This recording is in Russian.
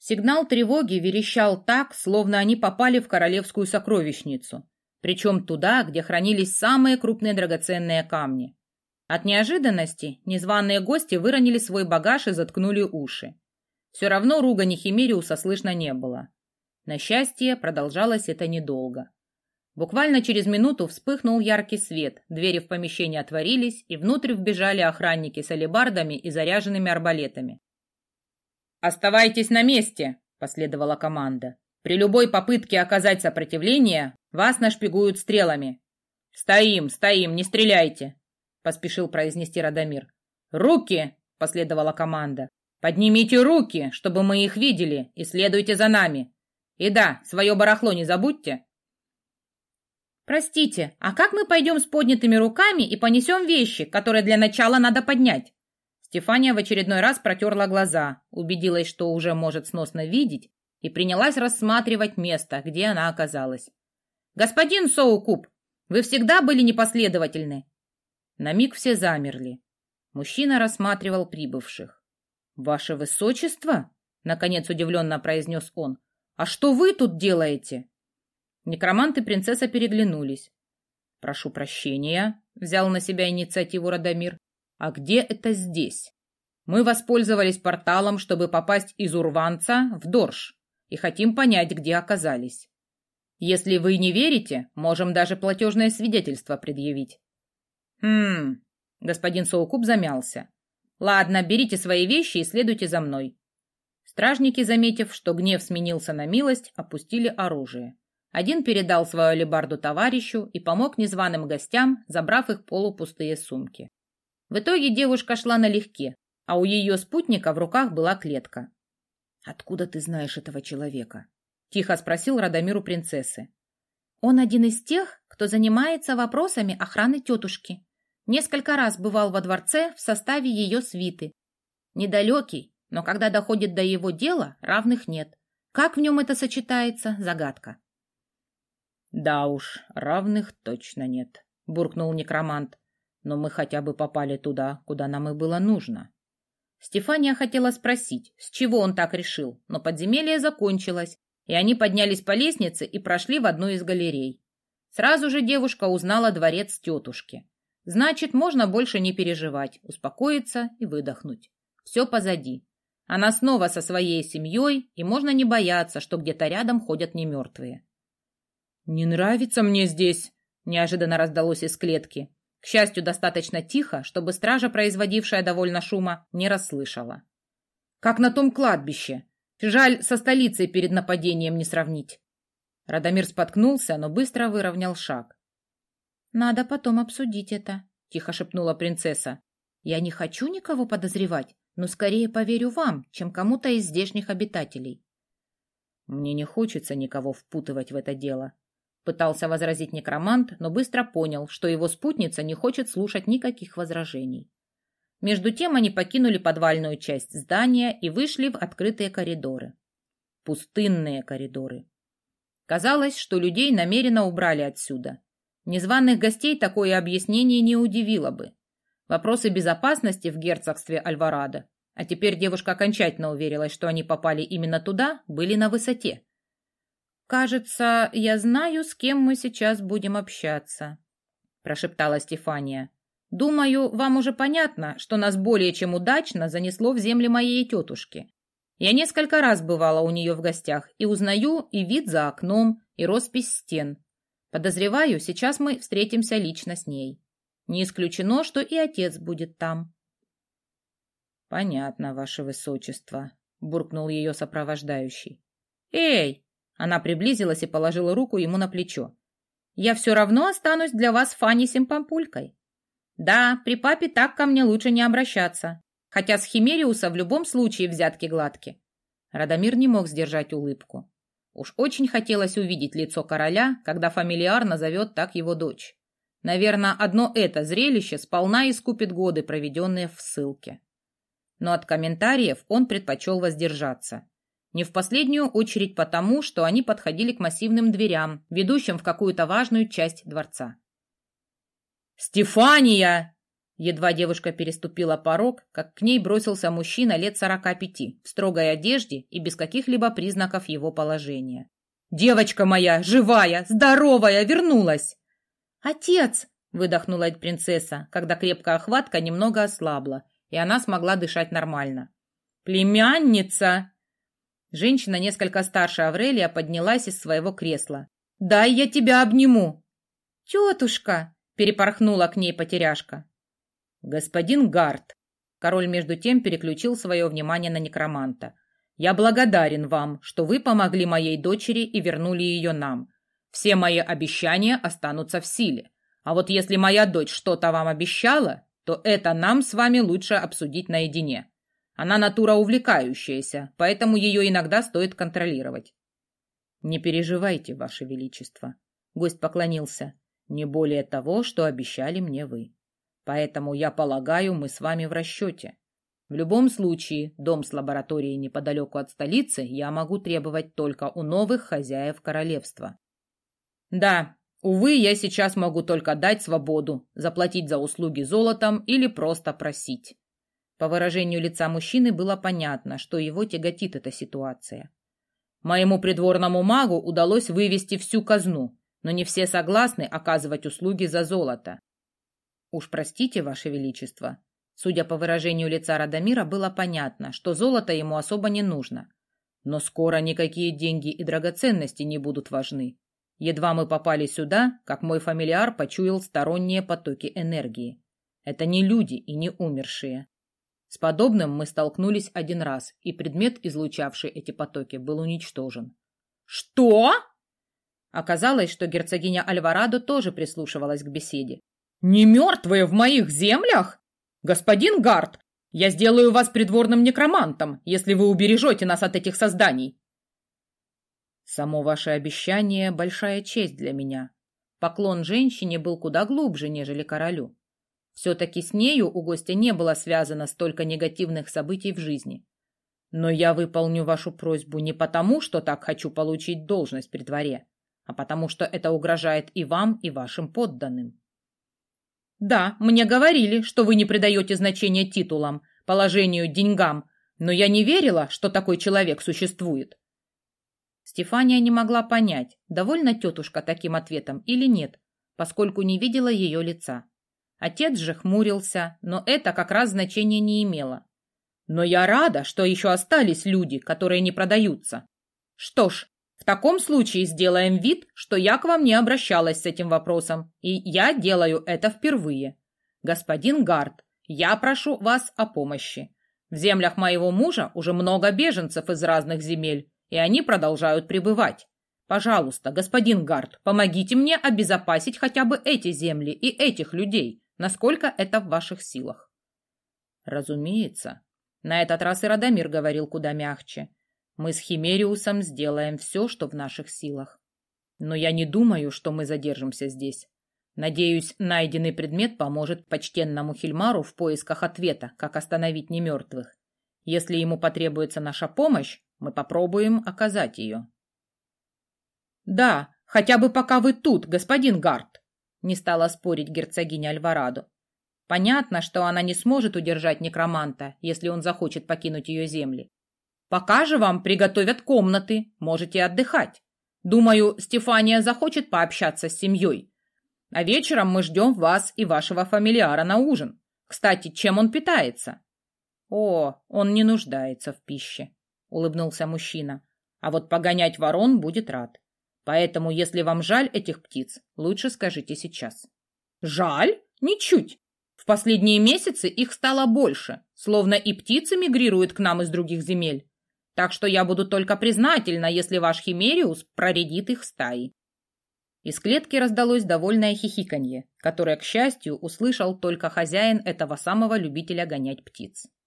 Сигнал тревоги верещал так, словно они попали в королевскую сокровищницу, причем туда, где хранились самые крупные драгоценные камни. От неожиданности незваные гости выронили свой багаж и заткнули уши. Все равно ругани Химериуса слышно не было. На счастье, продолжалось это недолго. Буквально через минуту вспыхнул яркий свет, двери в помещение отворились, и внутрь вбежали охранники с алебардами и заряженными арбалетами. «Оставайтесь на месте!» – последовала команда. «При любой попытке оказать сопротивление вас нашпигуют стрелами». «Стоим, не стреляйте!» – поспешил произнести Радомир. «Руки!» – последовала команда. «Поднимите руки, чтобы мы их видели, и следуйте за нами. И да, свое барахло не забудьте». «Простите, а как мы пойдем с поднятыми руками и понесем вещи, которые для начала надо поднять?» Стефания в очередной раз протерла глаза, убедилась, что уже может сносно видеть, и принялась рассматривать место, где она оказалась. «Господин Соукуб, вы всегда были непоследовательны». На миг все замерли. Мужчина рассматривал прибывших. «Ваше высочество?» — наконец удивленно произнес он. «А что вы тут делаете?» Некромант и принцесса переглянулись. «Прошу прощения», — взял на себя инициативу Радомир. «А где это здесь? Мы воспользовались порталом, чтобы попасть из Урванца в Дорж, и хотим понять, где оказались. Если вы не верите, можем даже платежное свидетельство предъявить». Господин Соукуб замялся. «Ладно, берите свои вещи и следуйте за мной». Стражники, заметив, что гнев сменился на милость, опустили оружие. Один передал свою алебарду товарищу и помог незваным гостям, забрав их полупустые сумки. В итоге девушка шла налегке, а у ее спутника в руках была клетка. «Откуда ты знаешь этого человека?» — тихо спросил Радомир у принцессы. «Он один из тех, кто занимается вопросами охраны тетушки. Несколько раз бывал во дворце в составе ее свиты. Недалекий, но когда доходит до его дела, равных нет. Как в нем это сочетается — загадка». «Да уж, равных точно нет», — буркнул некромант. «Но мы хотя бы попали туда, куда нам и было нужно». Стефания хотела спросить, с чего он так решил, но подземелье закончилось, и они поднялись по лестнице и прошли в одну из галерей. Сразу же девушка узнала дворец тетушки. Значит, можно больше не переживать, успокоиться и выдохнуть. Все позади. Она снова со своей семьей, и можно не бояться, что где-то рядом ходят немертвые. «Не нравится мне здесь», — неожиданно раздалось из клетки. К счастью, достаточно тихо, чтобы стража, производившая довольно шума, не расслышала. «Как на том кладбище. Жаль, со столицей перед нападением не сравнить». Радомир споткнулся, но быстро выровнял шаг. «Надо потом обсудить это», — тихо шепнула принцесса. «Я не хочу никого подозревать, но скорее поверю вам, чем кому-то из здешних обитателей». «Мне не хочется никого впутывать в это дело», — пытался возразить некромант, но быстро понял, что его спутница не хочет слушать никаких возражений. Между тем они покинули подвальную часть здания и вышли в открытые коридоры. Пустынные коридоры. Казалось, что людей намеренно убрали отсюда. Незваных гостей такое объяснение не удивило бы. Вопросы безопасности в герцогстве Альварадо, а теперь девушка окончательно уверилась, что они попали именно туда, были на высоте. «Кажется, я знаю, с кем мы сейчас будем общаться», — прошептала Стефания. «Думаю, вам уже понятно, что нас более чем удачно занесло в земли моей тетушки. Я несколько раз бывала у нее в гостях и узнаю и вид за окном, и роспись стен. Подозреваю, сейчас мы встретимся лично с ней. Не исключено, что и отец будет там». «Понятно, ваше высочество», — буркнул ее сопровождающий. «Эй!» Она приблизилась и положила руку ему на плечо. «Я все равно останусь для вас Фанисем Пампулькой. Да, при папе так ко мне лучше не обращаться, хотя с Химериуса в любом случае взятки гладки». Радомир не мог сдержать улыбку. Уж очень хотелось увидеть лицо короля, когда фамильяр назовет так его дочь. Наверное, одно это зрелище сполна искупит годы, проведенные в ссылке. Но от комментариев он предпочел воздержаться. Не в последнюю очередь потому, что они подходили к массивным дверям, ведущим в какую-то важную часть дворца. «Стефания!» Едва девушка переступила порог, как к ней бросился мужчина лет 45, в строгой одежде и без каких-либо признаков его положения. «Девочка моя, живая, здоровая, вернулась!» «Отец!» — выдохнула принцесса, когда крепкая охватка немного ослабла, и она смогла дышать нормально. «Племянница!» Женщина, несколько старше Аврелия, поднялась из своего кресла. «Дай я тебя обниму!» «Тетушка!» — перепорхнула к ней потеряшка. «Господин Гарт!» Король между тем переключил свое внимание на некроманта. «Я благодарен вам, что вы помогли моей дочери и вернули ее нам. Все мои обещания останутся в силе. А вот если моя дочь что-то вам обещала, то это нам с вами лучше обсудить наедине. Она натура увлекающаяся, поэтому ее иногда стоит контролировать». «Не переживайте, Ваше Величество», — гость поклонился, — «не более того, что обещали мне вы. Поэтому, я полагаю, мы с вами в расчете. В любом случае, дом с лабораторией неподалеку от столицы я могу требовать только у новых хозяев королевства». «Да, увы, я сейчас могу только дать свободу, заплатить за услуги золотом или просто просить». По выражению лица мужчины было понятно, что его тяготит эта ситуация. «Моему придворному магу удалось вывести всю казну, но не все согласны оказывать услуги за золото». «Уж простите, Ваше Величество». Судя по выражению лица Радомира, было понятно, что золото ему особо не нужно. «Но скоро никакие деньги и драгоценности не будут важны. Едва мы попали сюда, как мой фамильяр почуял сторонние потоки энергии. Это не люди и не умершие. С подобным мы столкнулись один раз, и предмет, излучавший эти потоки, был уничтожен». «Что?» Оказалось, что герцогиня Альварадо тоже прислушивалась к беседе. «Не мертвые в моих землях? Господин Гарт, я сделаю вас придворным некромантом, если вы убережете нас от этих созданий». «Само ваше обещание — большая честь для меня». Поклон женщине был куда глубже, нежели королю. Все-таки с нею у гостя не было связано столько негативных событий в жизни. «Но я выполню вашу просьбу не потому, что так хочу получить должность при дворе, а потому что это угрожает и вам, и вашим подданным». «Да, мне говорили, что вы не придаете значения титулам, положению, деньгам, но я не верила, что такой человек существует». Стефания не могла понять, довольна тетушка таким ответом или нет, поскольку не видела ее лица. Отец же хмурился, но это как раз значения не имело. «Но я рада, что еще остались люди, которые не продаются. Что ж, в таком случае сделаем вид, что я к вам не обращалась с этим вопросом, и я делаю это впервые. Господин Гарт, я прошу вас о помощи. В землях моего мужа уже много беженцев из разных земель, и они продолжают прибывать. Пожалуйста, господин Гарт, помогите мне обезопасить хотя бы эти земли и этих людей, насколько это в ваших силах». «Разумеется». На этот раз и Радомир говорил куда мягче. «Мы с Химериусом сделаем все, что в наших силах. Но я не думаю, что мы задержимся здесь. Надеюсь, найденный предмет поможет почтенному Хильмару в поисках ответа, как остановить немертвых. Если ему потребуется наша помощь, мы попробуем оказать ее». «Да, хотя бы пока вы тут, господин Гарт», — не стала спорить герцогиня Альварадо. Понятно, что она не сможет удержать некроманта, если он захочет покинуть ее земли. «Пока же вам приготовят комнаты, можете отдыхать. Думаю, Стефания захочет пообщаться с семьей. А вечером мы ждем вас и вашего фамильяра на ужин. Кстати, чем он питается?» «О, он не нуждается в пище», — улыбнулся мужчина. «А вот погонять ворон будет рад. Поэтому, если вам жаль этих птиц, лучше скажите сейчас». «Жаль? Ничуть. В последние месяцы их стало больше, словно и птицы мигрируют к нам из других земель. Так что я буду только признательна, если ваш Химериус проредит их стаи». Из клетки раздалось довольное хихиканье, которое, к счастью, услышал только хозяин этого самого любителя гонять птиц.